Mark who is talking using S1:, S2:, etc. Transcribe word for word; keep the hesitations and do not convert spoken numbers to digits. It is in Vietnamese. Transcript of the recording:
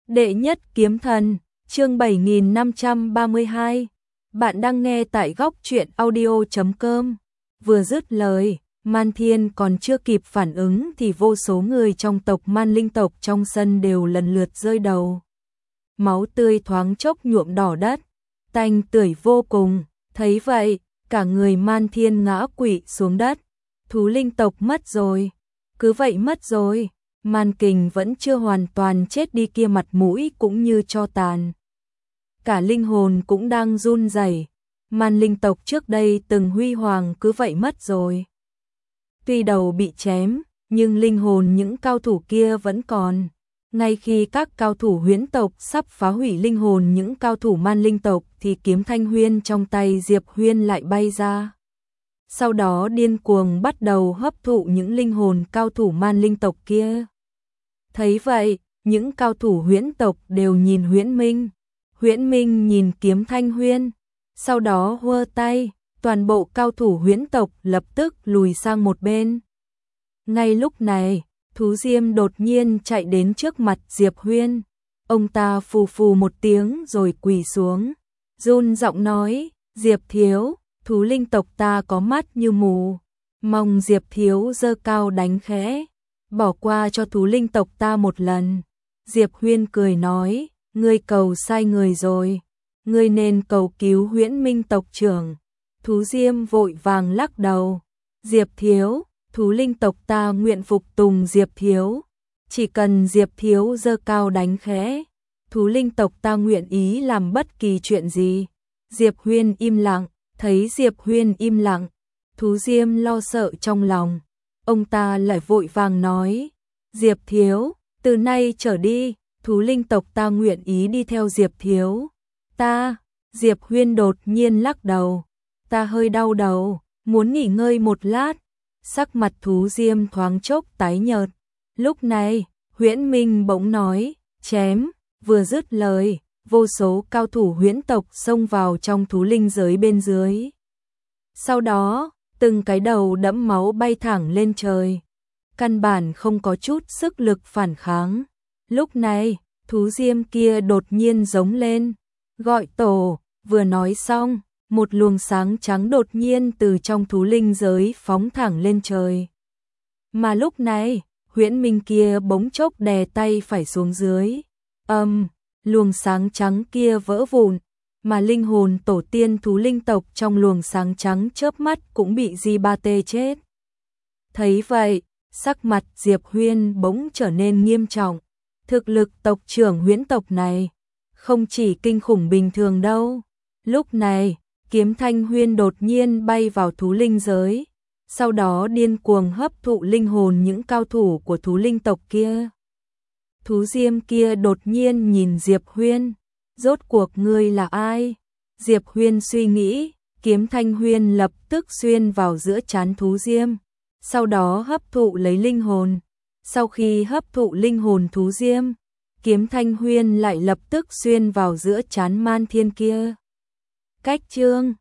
S1: Đệ nhất kiếm thần, chương bảy nghìn năm trăm ba mươi hai. Bạn đang nghe tại góc truyện audio chấm com. Vừa dứt lời, Man Thiên còn chưa kịp phản ứng thì vô số người trong tộc Man Linh tộc trong sân đều lần lượt rơi đầu. Máu tươi thoáng chốc nhuộm đỏ đất, tanh tưởi vô cùng. Thấy vậy, cả người Man Thiên ngã quỵ xuống đất. Thú linh tộc mất rồi, cứ vậy mất rồi. Man Kình vẫn chưa hoàn toàn chết đi kia, mặt mũi cũng như tro tàn. Cả linh hồn cũng đang run rẩy. Man Linh tộc trước đây từng huy hoàng cứ vậy mất rồi. Tuy đầu bị chém, nhưng linh hồn những cao thủ kia vẫn còn. Ngay khi các cao thủ huyễn tộc sắp phá hủy linh hồn những cao thủ Man Linh tộc thì kiếm thanh huyên trong tay Diệp Huyên lại bay ra. Sau đó điên cuồng bắt đầu hấp thụ những linh hồn cao thủ Man Linh tộc kia. Thấy vậy, những cao thủ huyễn tộc đều nhìn Huyễn Minh. Huyễn Minh nhìn kiếm thanh huyên, sau đó hơ tay, toàn bộ cao thủ huyễn tộc lập tức lùi sang một bên. Ngay lúc này, Thú Diêm đột nhiên chạy đến trước mặt Diệp Huyên. Ông ta phù phù một tiếng rồi quỳ xuống, run giọng nói, Diệp thiếu, thú linh tộc ta có mắt như mù, mong Diệp thiếu giơ cao đánh khẽ, bỏ qua cho thú linh tộc ta một lần. Diệp Huyên cười nói, ngươi cầu sai người rồi, ngươi nên cầu cứu Huyễn Minh tộc trưởng. Thú Diêm vội vàng lắc đầu, Diệp thiếu, thú linh tộc ta nguyện phục tùng Diệp thiếu, chỉ cần Diệp thiếu giơ cao đánh khẽ, thú linh tộc ta nguyện ý làm bất kỳ chuyện gì. Diệp Huyên im lặng, thấy Diệp Huyên im lặng, Thú Diêm lo sợ trong lòng, ông ta lại vội vàng nói, Diệp thiếu, từ nay trở đi, thú linh tộc ta nguyện ý đi theo Diệp thiếu. Ta, Diệp Huyên đột nhiên lắc đầu, ta hơi đau đầu, muốn nghỉ ngơi một lát. Sắc mặt Thú Diêm thoáng chốc tái nhợt. Lúc này, Huyễn Minh bỗng nói, chém, vừa dứt lời, vô số cao thủ huyễn tộc xông vào trong thú linh giới bên dưới. Sau đó, từng cái đầu đẫm máu bay thẳng lên trời, căn bản không có chút sức lực phản kháng. Lúc này, Thú Diêm kia đột nhiên giống lên, gọi tổ, vừa nói xong, một luồng sáng trắng đột nhiên từ trong thú linh giới phóng thẳng lên trời. Mà lúc này, Huyễn Minh kia bỗng chốc đè tay phải xuống dưới. Âm, um, luồng sáng trắng kia vỡ vụn, mà linh hồn tổ tiên thú linh tộc trong luồng sáng trắng chớp mắt cũng bị Di Ba Tê chết. Thấy vậy, sắc mặt Diệp Huyên bỗng trở nên nghiêm trọng. Thực lực tộc trưởng huyễn tộc này không chỉ kinh khủng bình thường đâu. Lúc này, kiếm thanh huyên đột nhiên bay vào thú linh giới, sau đó điên cuồng hấp thụ linh hồn những cao thủ của thú linh tộc kia. Thú Diêm kia đột nhiên nhìn Diệp Huyên, rốt cuộc ngươi là ai? Diệp Huyên suy nghĩ, kiếm thanh huyên lập tức xuyên vào giữa trán Thú Diêm, sau đó hấp thụ lấy linh hồn. Sau khi hấp thụ linh hồn Thú Diêm, kiếm thanh huyên lại lập tức xuyên vào giữa trán Man Thiên kia. Cách chương